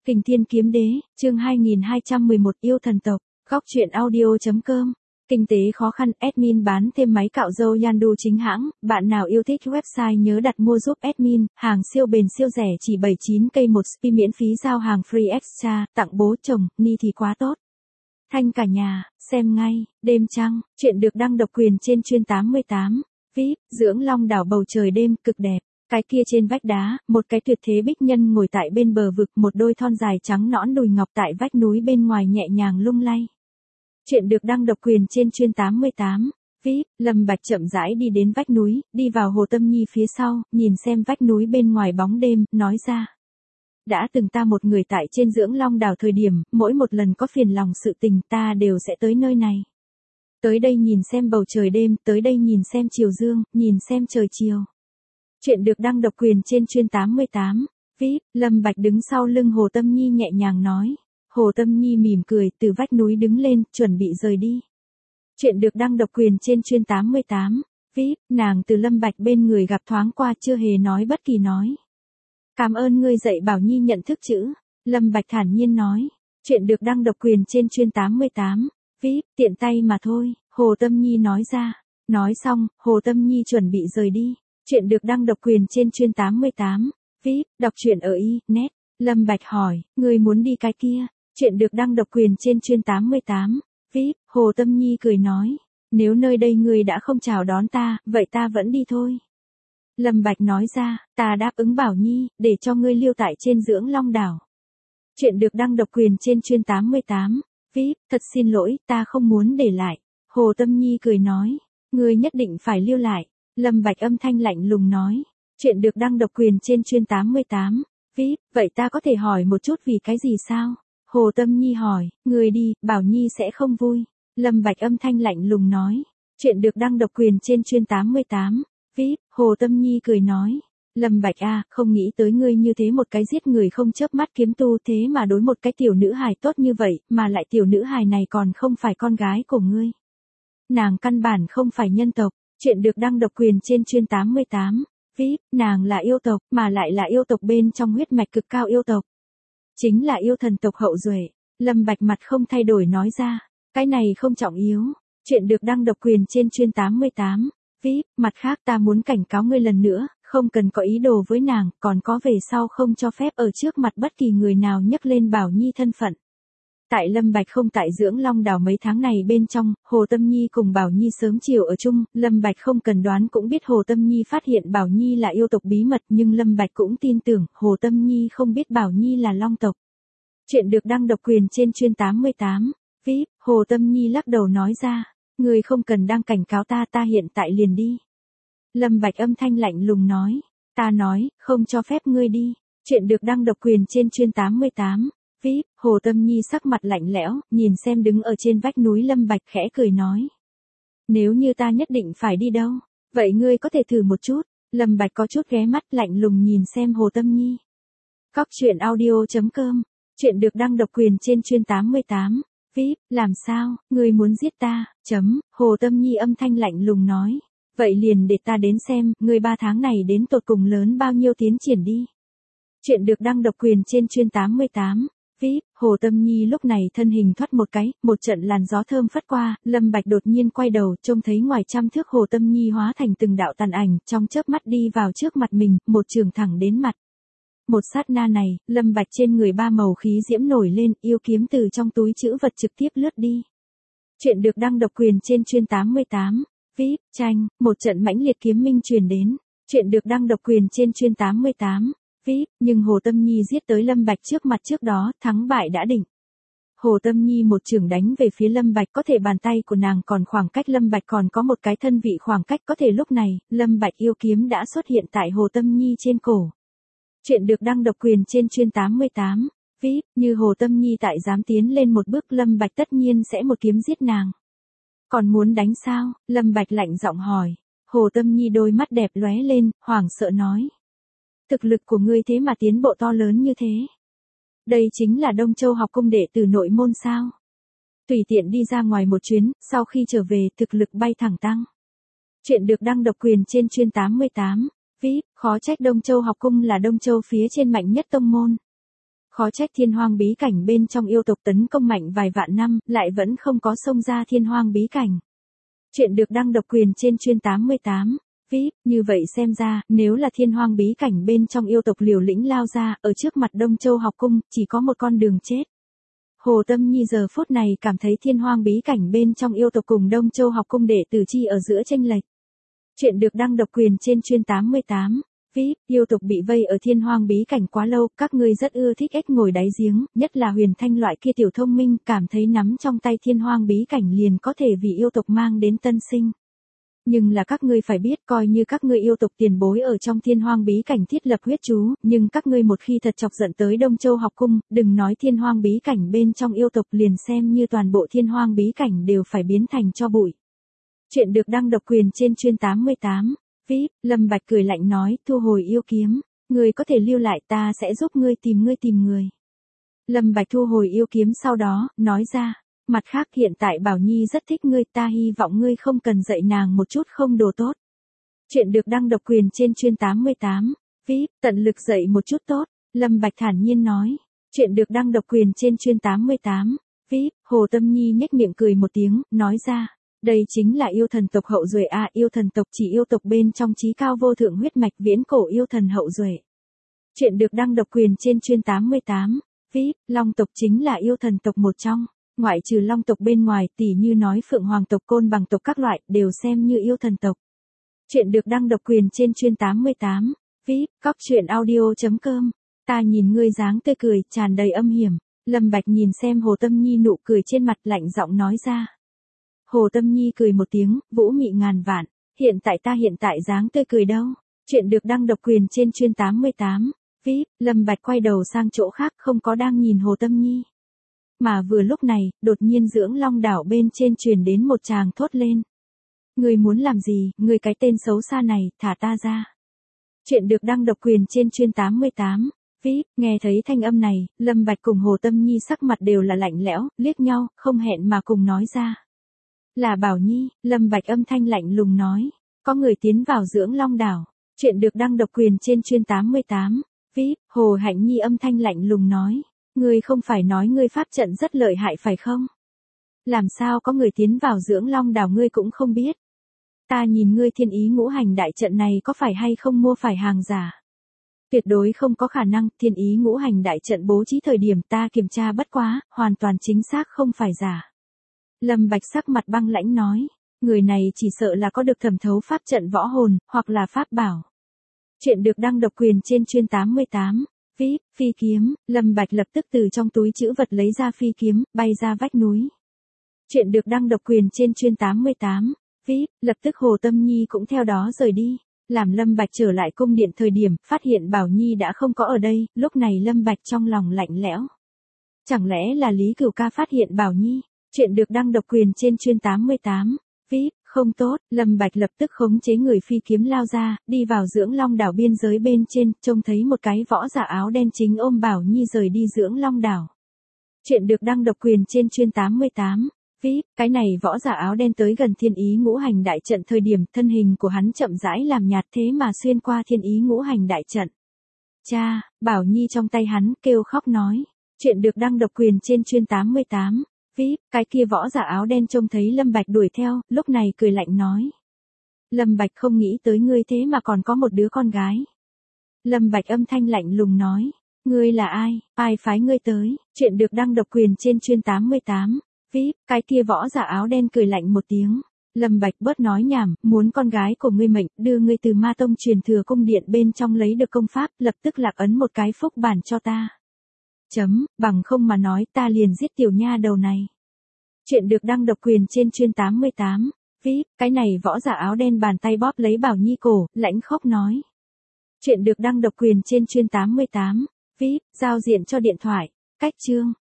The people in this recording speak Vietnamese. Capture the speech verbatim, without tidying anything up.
Kình Thiên Kiếm Đế, chương hai nghìn hai trăm mười một yêu thần tộc, góc truyện audio.com. Kinh tế khó khăn, admin bán thêm máy cạo râu Yandu chính hãng, bạn nào yêu thích website nhớ đặt mua giúp admin, hàng siêu bền siêu rẻ chỉ bảy mươi chín k một spi miễn phí giao hàng free extra, tặng bố chồng, ni thì quá tốt. Thanh cả nhà, xem ngay, đêm trăng, chuyện được đăng độc quyền trên chuyên tám mươi tám, vê i pê, dưỡng long đảo bầu trời đêm, cực đẹp. Cái kia trên vách đá, một cái tuyệt thế bích nhân ngồi tại bên bờ vực, một đôi thon dài trắng nõn đùi ngọc tại vách núi bên ngoài nhẹ nhàng lung lay. Chuyện được đăng độc quyền trên chuyên tám mươi tám, vê i pê, Lâm Bạch chậm rãi đi đến vách núi, đi vào Hồ Tâm Nhi phía sau, nhìn xem vách núi bên ngoài bóng đêm, nói ra. Đã từng ta một người tại trên dưỡng long đảo thời điểm, mỗi một lần có phiền lòng sự tình ta đều sẽ tới nơi này. Tới đây nhìn xem bầu trời đêm, tới đây nhìn xem chiều dương, nhìn xem trời chiều. Chuyện được đăng độc quyền trên chuyên tám mươi tám, vê i pê, Lâm Bạch đứng sau lưng Hồ Tâm Nhi nhẹ nhàng nói. Hồ Tâm Nhi mỉm cười, từ vách núi đứng lên, chuẩn bị rời đi. Chuyện được đăng độc quyền trên chuyên tám mươi tám, vê i pê, nàng từ Lâm Bạch bên người gặp thoáng qua chưa hề nói bất kỳ nói. Cảm ơn ngươi dạy Bảo Nhi nhận thức chữ, Lâm Bạch thản nhiên nói. Chuyện được đăng độc quyền trên chuyên tám mươi tám, vê i pê, tiện tay mà thôi, Hồ Tâm Nhi nói ra. Nói xong, Hồ Tâm Nhi chuẩn bị rời đi. Chuyện được đăng độc quyền trên chuyên tám mươi tám, vê i pê, đọc truyện ở y net. Lâm Bạch hỏi, ngươi muốn đi cái kia? Chuyện được đăng độc quyền trên chuyên tám mươi tám, vê i pê, Hồ Tâm Nhi cười nói, nếu nơi đây ngươi đã không chào đón ta, vậy ta vẫn đi thôi. Lâm Bạch nói ra, ta đáp ứng Bảo Nhi, để cho ngươi lưu tại trên dưỡng long đảo. Chuyện được đăng độc quyền trên chuyên tám mươi tám, vê i pê, thật xin lỗi, ta không muốn để lại. Hồ Tâm Nhi cười nói, ngươi nhất định phải lưu lại. Lâm Bạch âm thanh lạnh lùng nói, chuyện được đăng độc quyền trên chuyên tám mươi tám, vê i pê, vậy ta có thể hỏi một chút vì cái gì sao? Hồ Tâm Nhi hỏi, ngươi đi, Bảo Nhi sẽ không vui. Lâm Bạch âm thanh lạnh lùng nói, chuyện được đăng độc quyền trên chuyên tám mươi tám, vê i pê, Hồ Tâm Nhi cười nói, Lâm Bạch a, không nghĩ tới ngươi như thế một cái giết người không chớp mắt kiếm tu thế mà đối một cái tiểu nữ hài tốt như vậy, mà lại tiểu nữ hài này còn không phải con gái của ngươi. Nàng căn bản không phải nhân tộc. Chuyện được đăng độc quyền trên chuyên tám mươi tám, vê i pê, nàng là yêu tộc, mà lại là yêu tộc bên trong huyết mạch cực cao yêu tộc. Chính là yêu thần tộc hậu duệ. Lâm Bạch mặt không thay đổi nói ra, cái này không trọng yếu. Chuyện được đăng độc quyền trên chuyên tám mươi tám, vê i pê, mặt khác ta muốn cảnh cáo ngươi lần nữa, không cần có ý đồ với nàng, còn có về sau không cho phép ở trước mặt bất kỳ người nào nhắc lên Bảo Nhi thân phận. Tại Lâm Bạch không tại dưỡng long đảo mấy tháng này bên trong, Hồ Tâm Nhi cùng Bảo Nhi sớm chiều ở chung, Lâm Bạch không cần đoán cũng biết Hồ Tâm Nhi phát hiện Bảo Nhi là yêu tộc bí mật, nhưng Lâm Bạch cũng tin tưởng, Hồ Tâm Nhi không biết Bảo Nhi là long tộc. Chuyện được đăng độc quyền trên chuyên tám mươi tám, vê i pê, Hồ Tâm Nhi lắc đầu nói ra, ngươi không cần đang cảnh cáo ta, ta hiện tại liền đi. Lâm Bạch âm thanh lạnh lùng nói, ta nói, không cho phép ngươi đi. Chuyện được đăng độc quyền trên chuyên tám mươi tám. vê i pê, Hồ Tâm Nhi sắc mặt lạnh lẽo, nhìn xem đứng ở trên vách núi Lâm Bạch khẽ cười nói. Nếu như ta nhất định phải đi đâu, vậy ngươi có thể thử một chút. Lâm Bạch có chút ghé mắt lạnh lùng nhìn xem Hồ Tâm Nhi. Góc truyện audio.com, chuyện được đăng độc quyền trên chuyên tám mươi tám, vê i pê, làm sao, ngươi muốn giết ta, chấm, Hồ Tâm Nhi âm thanh lạnh lùng nói. Vậy liền để ta đến xem, ngươi ba tháng này đến tột cùng lớn bao nhiêu tiến triển đi. Chuyện được đăng độc quyền trên chuyên tám mươi tám. vê i pê, Hồ Tâm Nhi lúc này thân hình thoát một cái, một trận làn gió thơm phất qua, Lâm Bạch đột nhiên quay đầu, trông thấy ngoài trăm thước Hồ Tâm Nhi hóa thành từng đạo tàn ảnh, trong chớp mắt đi vào trước mặt mình, một trường thẳng đến mặt. Một sát na này, Lâm Bạch trên người ba màu khí diễm nổi lên, yêu kiếm từ trong túi trữ vật trực tiếp lướt đi. Chuyện được đăng độc quyền trên chuyên tám mươi tám, vê i pê, tranh, một trận mãnh liệt kiếm minh truyền đến. Chuyện được đăng độc quyền trên chuyên tám mươi tám. vê i pê, nhưng Hồ Tâm Nhi giết tới Lâm Bạch trước mặt trước đó, thắng bại đã định. Hồ Tâm Nhi một chưởng đánh về phía Lâm Bạch, có thể bàn tay của nàng còn khoảng cách Lâm Bạch còn có một cái thân vị khoảng cách, có thể lúc này, Lâm Bạch yêu kiếm đã xuất hiện tại Hồ Tâm Nhi trên cổ. Chuyện được đăng độc quyền trên chuyên tám mươi tám, vê i pê, như Hồ Tâm Nhi tại dám tiến lên một bước Lâm Bạch tất nhiên sẽ một kiếm giết nàng. Còn muốn đánh sao? Lâm Bạch lạnh giọng hỏi. Hồ Tâm Nhi đôi mắt đẹp lóe lên, hoảng sợ nói. Thực lực của ngươi thế mà tiến bộ to lớn như thế. Đây chính là Đông Châu học cung đệ tử nội môn sao. Tùy tiện đi ra ngoài một chuyến, sau khi trở về thực lực bay thẳng tăng. Chuyện được đăng độc quyền trên chuyên tám mươi tám, vê i pê, khó trách Đông Châu học cung là Đông Châu phía trên mạnh nhất tông môn. Khó trách thiên hoang bí cảnh bên trong yêu tộc tấn công mạnh vài vạn năm, lại vẫn không có xông ra thiên hoang bí cảnh. Chuyện được đăng độc quyền trên chuyên tám mươi tám. vê i pê, như vậy xem ra, nếu là thiên hoang bí cảnh bên trong yêu tộc liều lĩnh lao ra, ở trước mặt Đông Châu học cung, chỉ có một con đường chết. Hồ Tâm Nhi giờ phút này cảm thấy thiên hoang bí cảnh bên trong yêu tộc cùng Đông Châu học cung đệ tử chi ở giữa chênh lệch. Chuyện được đăng độc quyền trên chuyên tám mươi tám. vê i pê, yêu tộc bị vây ở thiên hoang bí cảnh quá lâu, các ngươi rất ưa thích ếch ngồi đáy giếng, nhất là Huyền Thanh loại kia tiểu thông minh, cảm thấy nắm trong tay thiên hoang bí cảnh liền có thể vì yêu tộc mang đến tân sinh. Nhưng là các ngươi phải biết, coi như các ngươi yêu tộc tiền bối ở trong thiên hoang bí cảnh thiết lập huyết chú, nhưng các ngươi một khi thật chọc giận tới Đông Châu học cung, đừng nói thiên hoang bí cảnh bên trong yêu tộc, liền xem như toàn bộ thiên hoang bí cảnh đều phải biến thành tro bụi. Chuyện được đăng độc quyền trên chuyên tám mươi tám. vê i pê, Lâm Bạch cười lạnh nói, thu hồi yêu kiếm, ngươi có thể lưu lại, ta sẽ giúp ngươi tìm ngươi tìm người. Lâm Bạch thu hồi yêu kiếm sau đó, nói ra, mặt khác hiện tại Bảo Nhi rất thích ngươi, ta hy vọng ngươi không cần dạy nàng một chút không đồ tốt. Chuyện được đăng độc quyền trên chuyên tám mươi tám. vê i pê, tận lực dạy một chút tốt, Lâm Bạch thản nhiên nói. Chuyện được đăng độc quyền trên chuyên tám mươi tám. vê i pê, Hồ Tâm Nhi nhếch miệng cười một tiếng, nói ra. Đây chính là yêu thần tộc hậu duệ a, à, yêu thần tộc chỉ yêu tộc bên trong chí cao vô thượng huyết mạch viễn cổ yêu thần hậu duệ. Chuyện được đăng độc quyền trên chuyên tám mươi tám. vê i pê, Long tộc chính là yêu thần tộc một trong, ngoại trừ Long tộc bên ngoài, tỉ như nói Phượng Hoàng tộc, Côn Bằng tộc các loại, đều xem như yêu thần tộc. Chuyện được đăng độc quyền trên chuyên tám mươi tám. vê i pê, cóc truyện audio chấm com. Ta nhìn ngươi dáng tươi cười, tràn đầy âm hiểm. Lâm Bạch nhìn xem Hồ Tâm Nhi nụ cười trên mặt, lạnh giọng nói ra. Hồ Tâm Nhi cười một tiếng, vũ mị ngàn vạn, hiện tại ta hiện tại dáng tươi cười đâu. Chuyện được đăng độc quyền trên chuyên tám mươi tám. vê i pê, Lâm Bạch quay đầu sang chỗ khác, không có đang nhìn Hồ Tâm Nhi. Mà vừa lúc này, đột nhiên Dưỡng Long đảo bên trên truyền đến một tràng thốt lên. Ngươi muốn làm gì, ngươi cái tên xấu xa này, thả ta ra. Chuyện được đăng độc quyền trên chuyên tám mươi tám. vê i pê, nghe thấy thanh âm này, Lâm Bạch cùng Hồ Tâm Nhi sắc mặt đều là lạnh lẽo, liếc nhau, không hẹn mà cùng nói ra. Là Bảo Nhi, Lâm Bạch âm thanh lạnh lùng nói, có người tiến vào Dưỡng Long đảo. Chuyện được đăng độc quyền trên chuyên tám mươi tám. vê i pê, Hồ Hạnh Nhi âm thanh lạnh lùng nói, ngươi không phải nói ngươi pháp trận rất lợi hại phải không? Làm sao có người tiến vào Dưỡng Long đảo ngươi cũng không biết? Ta nhìn ngươi thiên ý ngũ hành đại trận này có phải hay không mua phải hàng giả? Tuyệt đối không có khả năng, thiên ý ngũ hành đại trận bố trí thời điểm ta kiểm tra bất quá, hoàn toàn chính xác không phải giả. Lâm Bạch sắc mặt băng lãnh nói, người này chỉ sợ là có được thẩm thấu pháp trận võ hồn, hoặc là pháp bảo. Chuyện được đăng độc quyền trên chuyên tám mươi tám. vê i pê, phi kiếm, Lâm Bạch lập tức từ trong túi trữ vật lấy ra phi kiếm, bay ra vách núi. Chuyện được đăng độc quyền trên chuyên tám mươi tám. vê i pê, lập tức Hồ Tâm Nhi cũng theo đó rời đi. Làm Lâm Bạch trở lại cung điện thời điểm, phát hiện Bảo Nhi đã không có ở đây, lúc này Lâm Bạch trong lòng lạnh lẽo. Chẳng lẽ là Lý Cửu Ca phát hiện Bảo Nhi? Chuyện được đăng độc quyền trên chuyên tám mươi tám. vê i pê, không tốt, Lâm Bạch lập tức khống chế người phi kiếm lao ra, đi vào Dưỡng Long đảo biên giới bên trên, trông thấy một cái võ giả áo đen chính ôm Bảo Nhi rời đi Dưỡng Long đảo. Chuyện được đăng độc quyền trên chuyên tám mươi tám. vê i pê, cái này võ giả áo đen tới gần thiên ý ngũ hành đại trận thời điểm, thân hình của hắn chậm rãi làm nhạt thế mà xuyên qua thiên ý ngũ hành đại trận. Cha, Bảo Nhi trong tay hắn, kêu khóc nói. Chuyện được đăng độc quyền trên chuyên tám mươi tám. vê i pê, cái kia võ giả áo đen trông thấy Lâm Bạch đuổi theo, lúc này cười lạnh nói. Lâm Bạch không nghĩ tới ngươi thế mà còn có một đứa con gái. Lâm Bạch âm thanh lạnh lùng nói. Ngươi là ai, ai phái ngươi tới? Chuyện được đăng độc quyền trên chuyên tám mươi tám. vê i pê, cái kia võ giả áo đen cười lạnh một tiếng. Lâm Bạch bớt nói nhảm, muốn con gái của ngươi mệnh, đưa ngươi từ Ma Tông truyền thừa cung điện bên trong lấy được công pháp, lập tức lạc ấn một cái phúc bản cho ta. Chấm, bằng không mà nói ta liền giết tiểu nha đầu này. Chuyện được đăng độc quyền trên chuyên tám mươi tám. vê i pê, cái này võ giả áo đen bàn tay bóp lấy Bảo Nhi cổ, lãnh khốc nói. Chuyện được đăng độc quyền trên chuyên tám mươi tám. vê i pê, giao diện cho điện thoại. Cách chương.